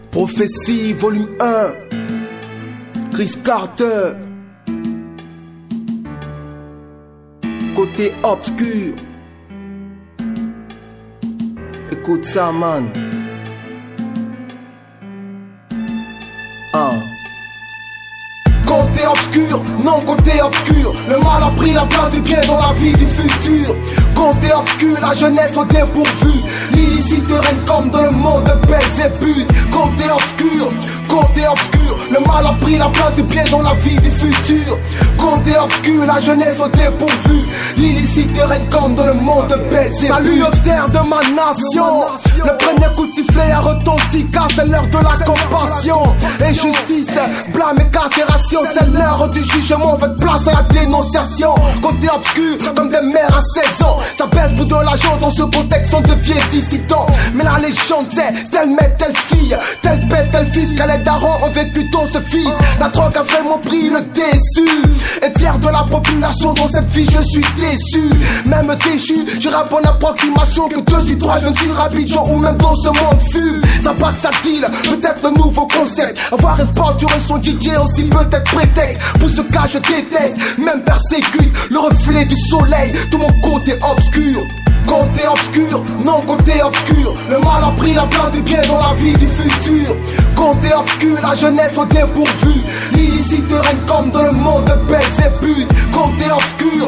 Prophétie, volume 1. Chris Carter. Côté obscur. Écoute ça, man. Côté obscur, non côté obscur. Le mal a pris la place du bien dans la vie du futur. Côté obscur, la jeunesse au dépourvu. L'illicite règne comme dans le monde de Belzébuth. Côté obscur, le mal a pris la place du bien dans la vie du futur. Côté obscur, la jeunesse au dépourvu. L'illicite règne comme dans le monde de Belzébuth. Salut aux terres de ma nation. Le premier coup de sifflet a retenti car c'est l'heure de la compassion. Injustice, blâme et carcération, c'est l'heure du jugement, faites place à la dénonciation. Côté obscur, comme des mères à 16 ans. Ça pèse pour de l'argent dans ce contexte, on devient dissident. Mais la légende c'est, telle mère, telle fille, telle père, tel fils, qu'elle est darons ont vécu dans ce fils. La drogue a vraiment pris le dessus. Et tiers de la population dans cette vie, je suis déçu. Même déchu, je rappe en approximation. Que 2 sur 3 jeunes sur Abidjan ou même dans ce monde fut. Ça part que ça deal, peut-être le nouveau concept. Avoir espoir sur un son DJ aussi peut-être prétexte. Pour ce cas je déteste, même persécute le reflet du soleil de mon côté obscur. Côté obscur, non côté obscur. Le mal a pris la place du bien dans la vie du futur. Côté obscur, la jeunesse au dépourvu. L'illicite règne comme dans le monde de Belzébuth. Côté obscur,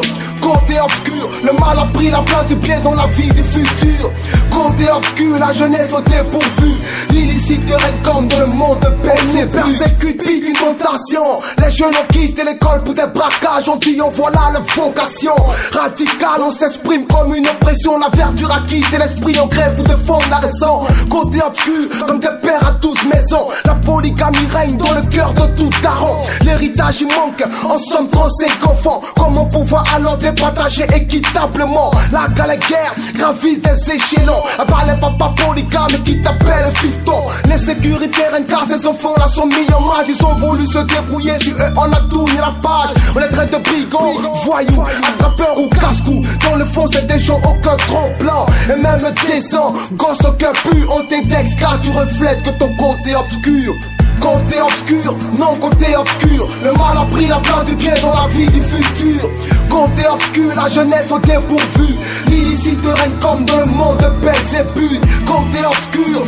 le mal a pris la place du bien dans la vie du futur. Côté obscur, la jeunesse au dépourvu. L'illicite règne comme dans le monde de Belzébuth. Persécute, pique une tentation. Les jeunes ont quitté l'école pour des braquages. On dit on voilà la vocation. Radical, on s'exprime comme une oppression. La verdure a quitté l'esprit en grève pour défendre la raison. Côté obscur, comme des pères à 12 maisons. La polygamie règne dans le cœur de tout daron. L'héritage il manque, en somme 35 enfants. Comment pouvoir alors départager équitablement? La galère guerre gravise des échelons. À part les papas polygames qui t'appellent fiston. Les sécuritaires règnent car ces enfants là sont mis en marge. Ils ont voulu se débrouiller sur eux, on a tourné la page. On les traite de brigands, voyous, attrapeurs ou casse-cou. Dans le fond c'est des gens aucun tremblant. Et même des ans, gosses aucun pu. On t'indexe car tu reflètes que ton côté obscur. Côté obscur, non côté obscur. Le mal a pris la place du bien dans la vie du futur. Côté obscur, la jeunesse au dépourvu. L'illicite règne comme dans le monde de Belzébuth. Côté obscur,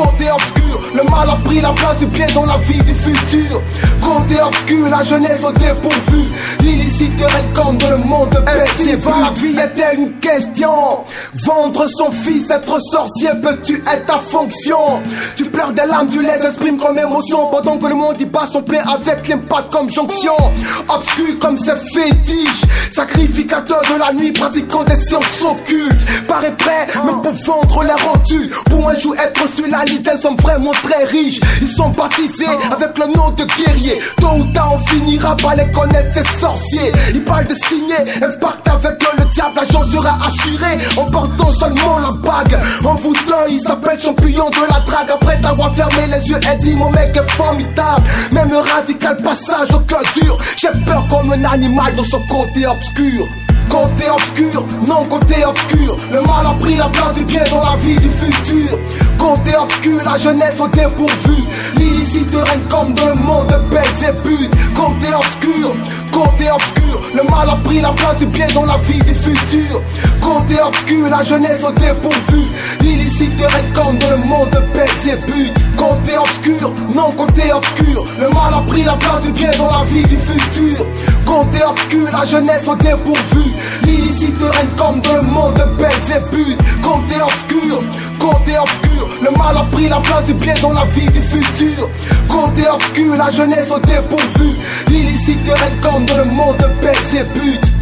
le mal a pris la place du bien dans la vie du futur. Côté obscur, la jeunesse au dépourvu. L'illicite règne comme dans le monde de Belzébuth. La vie est-elle une question? Vendre son fils, être sorcier, peux-tu être ta fonction? Tu pleures des larmes, tu les exprimes comme émotion. Pendant que le monde y bat son plein avec l'impact comme jonction. Obscur comme ses fétiches. Sacrificateur de la nuit, pratiquant des sciences occultes. Paraît prêt, même pour vendre les rendus. Pour un jour être sur la liste, elles sont vraiment très riches. Ils sont baptisés avec le nom de guerrier. Tôt ou tard on finira par les connaître, ces sorciers. Ils parlent de signer un pacte avec le diable. L'argent sera assuré en portant seulement la bague. En vous deux, il s'appelle champion de la drague. Après t'avoir fermé les yeux et dit mon mec est formidable. Même radical passage au cœur dur. J'ai peur comme un animal dans son côté obscur. Côté obscur, non côté obscur. Le mal a pris la place du bien dans la vie du futur. Côté obscur, la jeunesse au dépourvu. L'illicite règne comme dans le monde de Belzébuth. Côté obscur, le mal a pris la place du bien dans la vie du futur. Côté obscur, la jeunesse au dépourvu. L'illicite règne comme dans le monde de Belzébuth. Côté obscur, non côté obscur. Le mal a pris la place du bien dans la vie du futur. Côté obscur, la jeunesse au dépourvu. L'illicite règne comme dans le monde de Belzébuth. Côté obscur, le mal a pris la place du bien dans la vie du futur. Côté obscur, la jeunesse au dépourvu. L'illicite règne comme dans le monde de Belzébuth.